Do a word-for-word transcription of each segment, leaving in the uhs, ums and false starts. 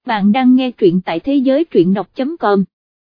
Bạn đang nghe truyện tại thế giới truyện đọc chấm com.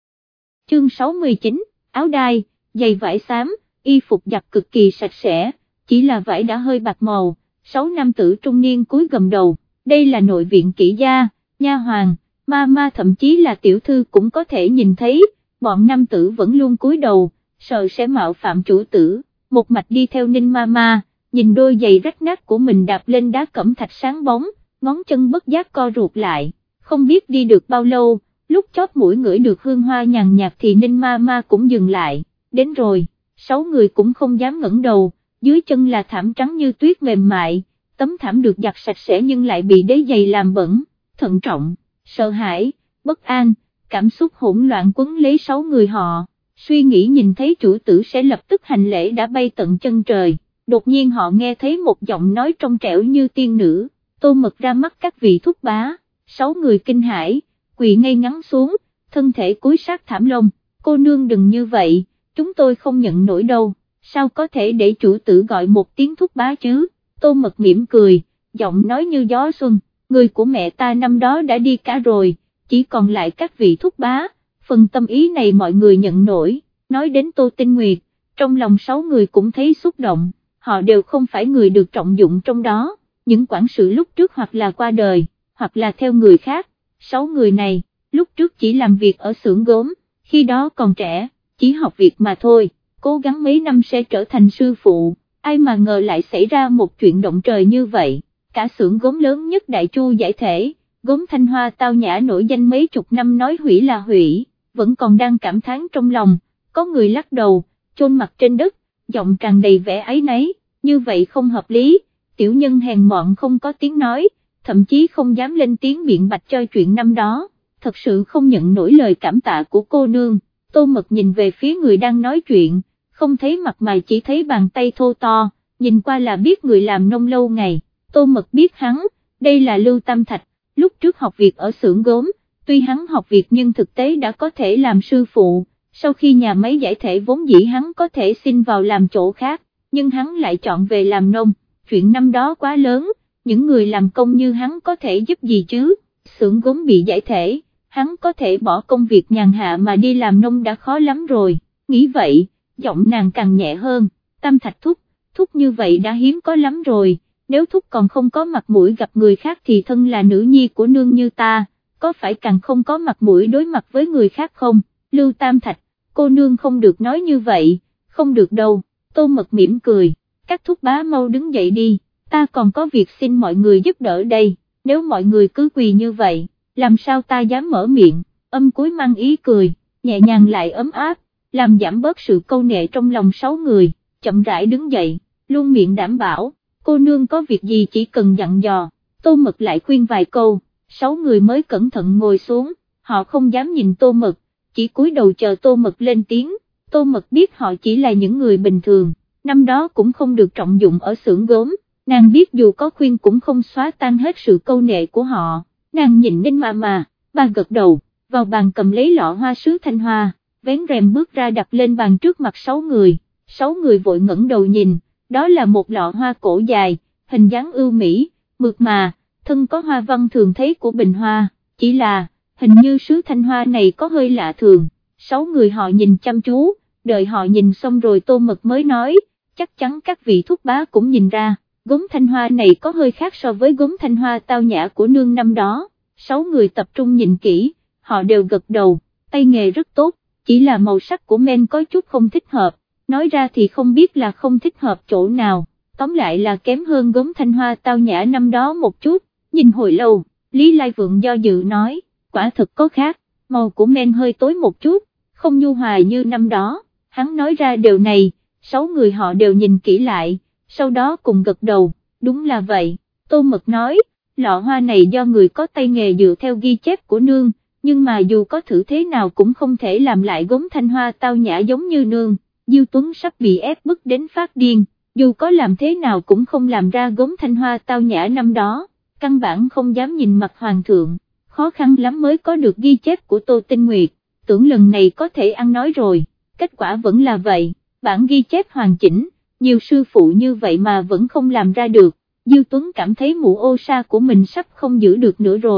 Chương sáu mươi chín, áo đai, giày vải xám, y phục giặt cực kỳ sạch sẽ, chỉ là vải đã hơi bạc màu. Sáu nam tử trung niên cúi gầm đầu, đây là nội viện kỹ gia, nha hoàn, ma ma thậm chí là tiểu thư cũng có thể nhìn thấy, bọn nam tử vẫn luôn cúi đầu, sợ sẽ mạo phạm chủ tử, một mạch đi theo Ninh ma ma, nhìn đôi giày rách nát của mình đạp lên đá cẩm thạch sáng bóng, ngón chân bất giác co ruột lại. Không biết đi được bao lâu, lúc chóp mũi ngửi được hương hoa nhàn nhạt thì Ninh ma ma cũng dừng lại, đến rồi, sáu người cũng không dám ngẩng đầu, dưới chân là thảm trắng như tuyết mềm mại, tấm thảm được giặt sạch sẽ nhưng lại bị đế giày làm bẩn, thận trọng, sợ hãi, bất an, cảm xúc hỗn loạn quấn lấy sáu người họ, suy nghĩ nhìn thấy chủ tử sẽ lập tức hành lễ đã bay tận chân trời, đột nhiên họ nghe thấy một giọng nói trong trẻo như tiên nữ, Tô Mật ra mắt các vị thúc bá. Sáu người kinh hãi, quỳ ngay ngắn xuống, thân thể cúi sát thảm lông, cô nương đừng như vậy, chúng tôi không nhận nổi đâu, sao có thể để chủ tử gọi một tiếng thúc bá chứ, Tô Mật mỉm cười, giọng nói như gió xuân, người của mẹ ta năm đó đã đi cả rồi, chỉ còn lại các vị thúc bá, phần tâm ý này mọi người nhận nổi, nói đến Tô Tinh Nguyệt, trong lòng sáu người cũng thấy xúc động, họ đều không phải người được trọng dụng trong đó, những quản sự lúc trước hoặc là qua đời, hoặc là theo người khác, sáu người này, lúc trước chỉ làm việc ở xưởng gốm, khi đó còn trẻ, chỉ học việc mà thôi, cố gắng mấy năm sẽ trở thành sư phụ, ai mà ngờ lại xảy ra một chuyện động trời như vậy, cả xưởng gốm lớn nhất Đại Chu giải thể, gốm Thanh Hoa tao nhã nổi danh mấy chục năm nói hủy là hủy, vẫn còn đang cảm thán trong lòng, có người lắc đầu, chôn mặt trên đất, giọng tràn đầy vẻ áy náy, như vậy không hợp lý, tiểu nhân hèn mọn không có tiếng nói, thậm chí không dám lên tiếng biện bạch cho chuyện năm đó, thật sự không nhận nổi lời cảm tạ của cô nương, Tô Mật nhìn về phía người đang nói chuyện, không thấy mặt mà chỉ thấy bàn tay thô to, nhìn qua là biết người làm nông lâu ngày, Tô Mật biết hắn, đây là Lưu Tam Thạch, lúc trước học việc ở xưởng gốm, tuy hắn học việc nhưng thực tế đã có thể làm sư phụ, sau khi nhà máy giải thể vốn dĩ hắn có thể xin vào làm chỗ khác, nhưng hắn lại chọn về làm nông, chuyện năm đó quá lớn. Những người làm công như hắn có thể giúp gì chứ, xưởng gốm bị giải thể, hắn có thể bỏ công việc nhàn hạ mà đi làm nông đã khó lắm rồi, nghĩ vậy, giọng nàng càng nhẹ hơn, Tam Thạch thúc, thúc như vậy đã hiếm có lắm rồi, nếu thúc còn không có mặt mũi gặp người khác thì thân là nữ nhi của nương như ta, có phải càng không có mặt mũi đối mặt với người khác không, Lưu Tam Thạch, cô nương không được nói như vậy, không được đâu, Tô Mật mỉm cười, các thúc bá mau đứng dậy đi. Ta còn có việc xin mọi người giúp đỡ đây, nếu mọi người cứ quỳ như vậy, làm sao ta dám mở miệng, âm cuối mang ý cười, nhẹ nhàng lại ấm áp, làm giảm bớt sự câu nệ trong lòng sáu người, chậm rãi đứng dậy, luôn miệng đảm bảo, cô nương có việc gì chỉ cần dặn dò, Tô Mật lại khuyên vài câu, sáu người mới cẩn thận ngồi xuống, họ không dám nhìn Tô Mật, chỉ cúi đầu chờ Tô Mật lên tiếng, Tô Mật biết họ chỉ là những người bình thường, năm đó cũng không được trọng dụng ở xưởng gốm. Nàng biết dù có khuyên cũng không xóa tan hết sự câu nệ của họ, nàng nhìn Ninh ma ma, bà gật đầu, vào bàn cầm lấy lọ hoa sứ Thanh Hoa, vén rèm bước ra đặt lên bàn trước mặt sáu người, sáu người vội ngẩng đầu nhìn, đó là một lọ hoa cổ dài, hình dáng ưu mỹ, mượt mà, thân có hoa văn thường thấy của bình hoa, chỉ là, hình như sứ Thanh Hoa này có hơi lạ thường, sáu người họ nhìn chăm chú, đợi họ nhìn xong rồi Tô Mật mới nói, chắc chắn các vị thúc bá cũng nhìn ra. Gốm Thanh Hoa này có hơi khác so với gốm Thanh Hoa tao nhã của nương năm đó, sáu người tập trung nhìn kỹ, họ đều gật đầu, tay nghề rất tốt, chỉ là màu sắc của men có chút không thích hợp, nói ra thì không biết là không thích hợp chỗ nào, tóm lại là kém hơn gốm Thanh Hoa tao nhã năm đó một chút, nhìn hồi lâu, Lý Lai Vượng do dự nói, quả thực có khác, màu của men hơi tối một chút, không nhu hòa như năm đó, hắn nói ra điều này, sáu người họ đều nhìn kỹ lại. Sau đó cùng gật đầu, đúng là vậy, Tô Mật nói, lọ hoa này do người có tay nghề dựa theo ghi chép của nương, nhưng mà dù có thử thế nào cũng không thể làm lại gốm Thanh Hoa tao nhã giống như nương, Diêu Tuấn sắp bị ép bức đến phát điên, dù có làm thế nào cũng không làm ra gốm Thanh Hoa tao nhã năm đó, căn bản không dám nhìn mặt hoàng thượng, khó khăn lắm mới có được ghi chép của Tô Tinh Nguyệt, tưởng lần này có thể ăn nói rồi, kết quả vẫn là vậy, bản ghi chép hoàn chỉnh. Nhiều sư phụ như vậy mà vẫn không làm ra được, Diêu Tuấn cảm thấy mụ ô sa của mình sắp không giữ được nữa rồi,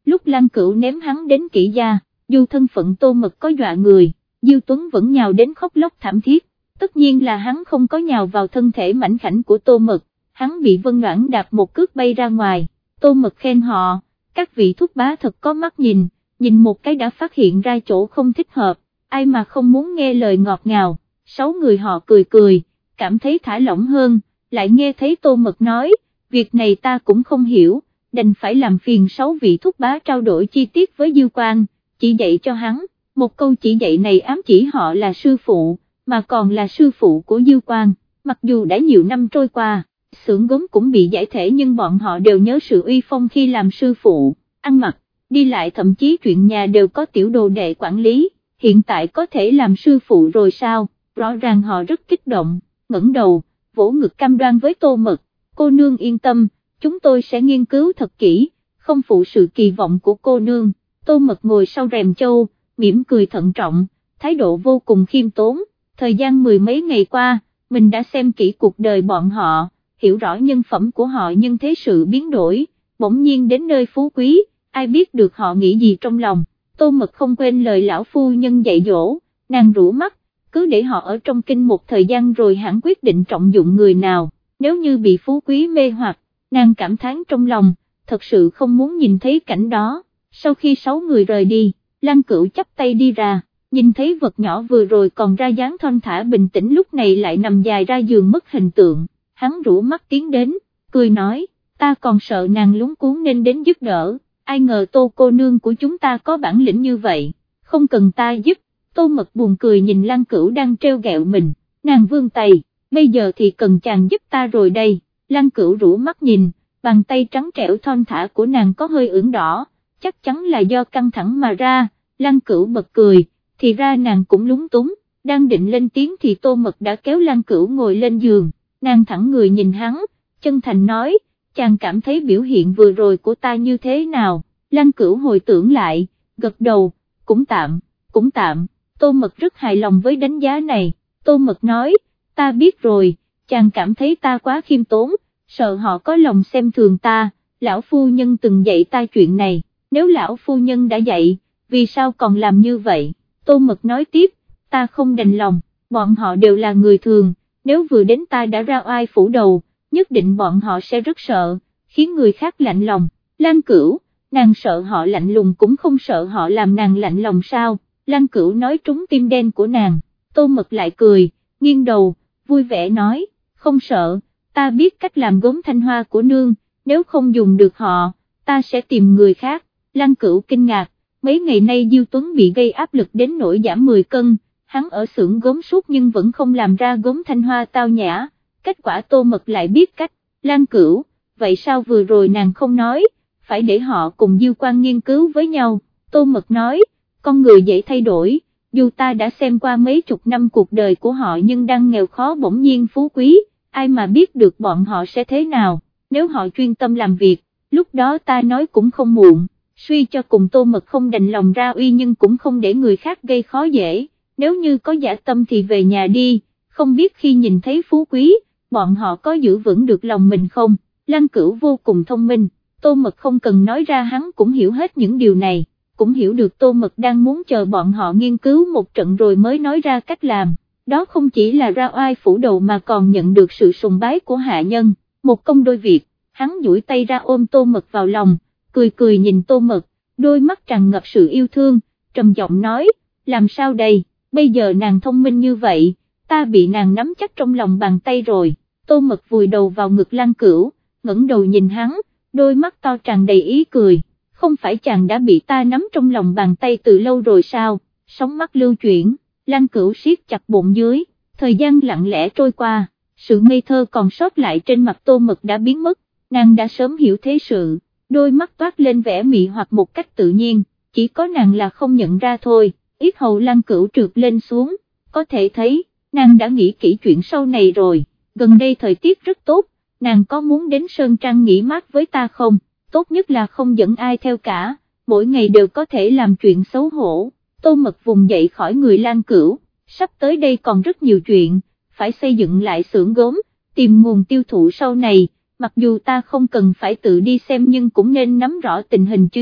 lúc Lăng Cửu ném hắn đến Kỷ gia, dù thân phận Tô Mật có dọa người, Diêu Tuấn vẫn nhào đến khóc lóc thảm thiết, tất nhiên là hắn không có nhào vào thân thể mảnh khảnh của Tô Mật, hắn bị Vân Noãn đạp một cước bay ra ngoài. Tô Mật khen họ, các vị thúc bá thật có mắt nhìn, nhìn một cái đã phát hiện ra chỗ không thích hợp, ai mà không muốn nghe lời ngọt ngào. Sáu người họ cười cười, cảm thấy thả lỏng hơn, lại nghe thấy Tô Mật nói, việc này ta cũng không hiểu, đành phải làm phiền sáu vị thúc bá trao đổi chi tiết với Diêu Quan, chỉ dạy cho hắn. Một câu chỉ dạy này ám chỉ họ là sư phụ, mà còn là sư phụ của Diêu Quan. Mặc dù đã nhiều năm trôi qua, xưởng gốm cũng bị giải thể nhưng bọn họ đều nhớ sự uy phong khi làm sư phụ, ăn mặc, đi lại thậm chí chuyện nhà đều có tiểu đồ đệ quản lý, hiện tại có thể làm sư phụ rồi sao, rõ ràng họ rất kích động, ngẩng đầu, vỗ ngực cam đoan với Tô Mật, cô nương yên tâm, chúng tôi sẽ nghiên cứu thật kỹ, không phụ sự kỳ vọng của cô nương. Tô Mật ngồi sau rèm châu, mỉm cười thận trọng, thái độ vô cùng khiêm tốn, thời gian mười mấy ngày qua, mình đã xem kỹ cuộc đời bọn họ, hiểu rõ nhân phẩm của họ nhưng thế sự biến đổi, bỗng nhiên đến nơi phú quý, ai biết được họ nghĩ gì trong lòng. Tô Mật không quên lời lão phu nhân dạy dỗ, nàng rũ mắt, cứ để họ ở trong kinh một thời gian rồi hẳn quyết định trọng dụng người nào, nếu như bị phú quý mê hoặc, nàng cảm thán trong lòng, thật sự không muốn nhìn thấy cảnh đó. Sau khi sáu người rời đi, Lăng Cửu chắp tay đi ra, nhìn thấy vật nhỏ vừa rồi còn ra dáng thon thả bình tĩnh lúc này lại nằm dài ra giường mất hình tượng, hắn rũ mắt tiến đến, cười nói, ta còn sợ nàng lúng cuốn nên đến giúp đỡ, ai ngờ Tô cô nương của chúng ta có bản lĩnh như vậy, không cần ta giúp. Tô Mật buồn cười nhìn Lăng Cửu đang treo gẹo mình, nàng vươn tay, bây giờ thì cần chàng giúp ta rồi đây. Lăng Cửu rũ mắt nhìn, bàn tay trắng trẻo thon thả của nàng có hơi ửng đỏ, chắc chắn là do căng thẳng mà ra. Lăng Cửu bật cười, thì ra nàng cũng lúng túng, đang định lên tiếng thì Tô Mật đã kéo Lăng Cửu ngồi lên giường, nàng thẳng người nhìn hắn, chân thành nói, chàng cảm thấy biểu hiện vừa rồi của ta như thế nào. Lăng Cửu hồi tưởng lại, gật đầu, cũng tạm, cũng tạm. Tô Mật rất hài lòng với đánh giá này. Tô Mật nói, ta biết rồi, chàng cảm thấy ta quá khiêm tốn, sợ họ có lòng xem thường ta, lão phu nhân từng dạy ta chuyện này, nếu lão phu nhân đã dạy, vì sao còn làm như vậy? Tô Mật nói tiếp, ta không đành lòng, bọn họ đều là người thường, nếu vừa đến ta đã ra oai phủ đầu, nhất định bọn họ sẽ rất sợ, khiến người khác lạnh lòng. Lăng Cửu, nàng sợ họ lạnh lùng cũng không sợ họ làm nàng lạnh lòng sao? Lăng Cửu nói trúng tim đen của nàng. Tô Mật lại cười, nghiêng đầu, vui vẻ nói, không sợ, ta biết cách làm gốm thanh hoa của nương, nếu không dùng được họ, ta sẽ tìm người khác. Lăng Cửu kinh ngạc, mấy ngày nay Diêu Tuấn bị gây áp lực đến nỗi giảm mười cân, hắn ở xưởng gốm suốt nhưng vẫn không làm ra gốm thanh hoa tao nhã, kết quả Tô Mật lại biết cách. Lăng Cửu, vậy sao vừa rồi nàng không nói, phải để họ cùng Diêu Quan nghiên cứu với nhau. Tô Mật nói, con người dễ thay đổi, dù ta đã xem qua mấy chục năm cuộc đời của họ nhưng đang nghèo khó bỗng nhiên phú quý, ai mà biết được bọn họ sẽ thế nào, nếu họ chuyên tâm làm việc, lúc đó ta nói cũng không muộn. Suy cho cùng Tô Mật không đành lòng ra uy nhưng cũng không để người khác gây khó dễ, nếu như có dã tâm thì về nhà đi, không biết khi nhìn thấy phú quý, bọn họ có giữ vững được lòng mình không. Lăng Cửu vô cùng thông minh, Tô Mật không cần nói ra hắn cũng hiểu hết những điều này, cũng hiểu được Tô Mật đang muốn chờ bọn họ nghiên cứu một trận rồi mới nói ra cách làm, đó không chỉ là ra oai phủ đầu mà còn nhận được sự sùng bái của hạ nhân, một công đôi việc. Hắn duỗi tay ra ôm Tô Mật vào lòng, cười cười nhìn Tô Mật, đôi mắt tràn ngập sự yêu thương, trầm giọng nói, làm sao đây, bây giờ nàng thông minh như vậy, ta bị nàng nắm chắc trong lòng bàn tay rồi. Tô Mật vùi đầu vào ngực Lăng Cửu, ngẩng đầu nhìn hắn, đôi mắt to tràn đầy ý cười, không phải chàng đã bị ta nắm trong lòng bàn tay từ lâu rồi sao? Sóng mắt lưu chuyển, Lăng Cửu siết chặt bụng dưới, thời gian lặng lẽ trôi qua, sự ngây thơ còn sót lại trên mặt Tô Mật đã biến mất, nàng đã sớm hiểu thế sự, đôi mắt toát lên vẻ mị hoặc một cách tự nhiên, chỉ có nàng là không nhận ra thôi. Yết hầu Lăng Cửu trượt lên xuống, có thể thấy, nàng đã nghĩ kỹ chuyện sau này rồi. Gần đây thời tiết rất tốt, nàng có muốn đến Sơn Trăng nghỉ mát với ta không? Tốt nhất là không dẫn ai theo cả, mỗi ngày đều có thể làm chuyện xấu hổ. Tô Mật vùng dậy khỏi người Lăng Cửu, sắp tới đây còn rất nhiều chuyện, phải xây dựng lại xưởng gốm, tìm nguồn tiêu thụ sau này, mặc dù ta không cần phải tự đi xem nhưng cũng nên nắm rõ tình hình chứ.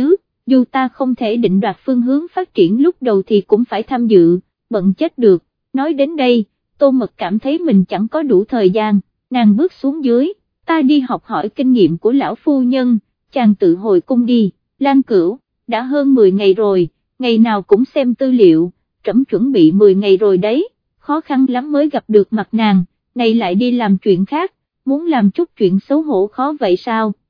dù ta không thể định đoạt phương hướng phát triển lúc đầu thì cũng phải tham dự, bận chết được. Nói đến đây, Tô Mật cảm thấy mình chẳng có đủ thời gian, nàng bước xuống dưới, ta đi học hỏi kinh nghiệm của lão phu nhân, chàng tự hồi cung đi. Lan Cửu, đã hơn mười ngày rồi, ngày nào cũng xem tư liệu, trẫm chuẩn bị mười ngày rồi đấy, khó khăn lắm mới gặp được mặt nàng, này lại đi làm chuyện khác, muốn làm chút chuyện xấu hổ khó vậy sao?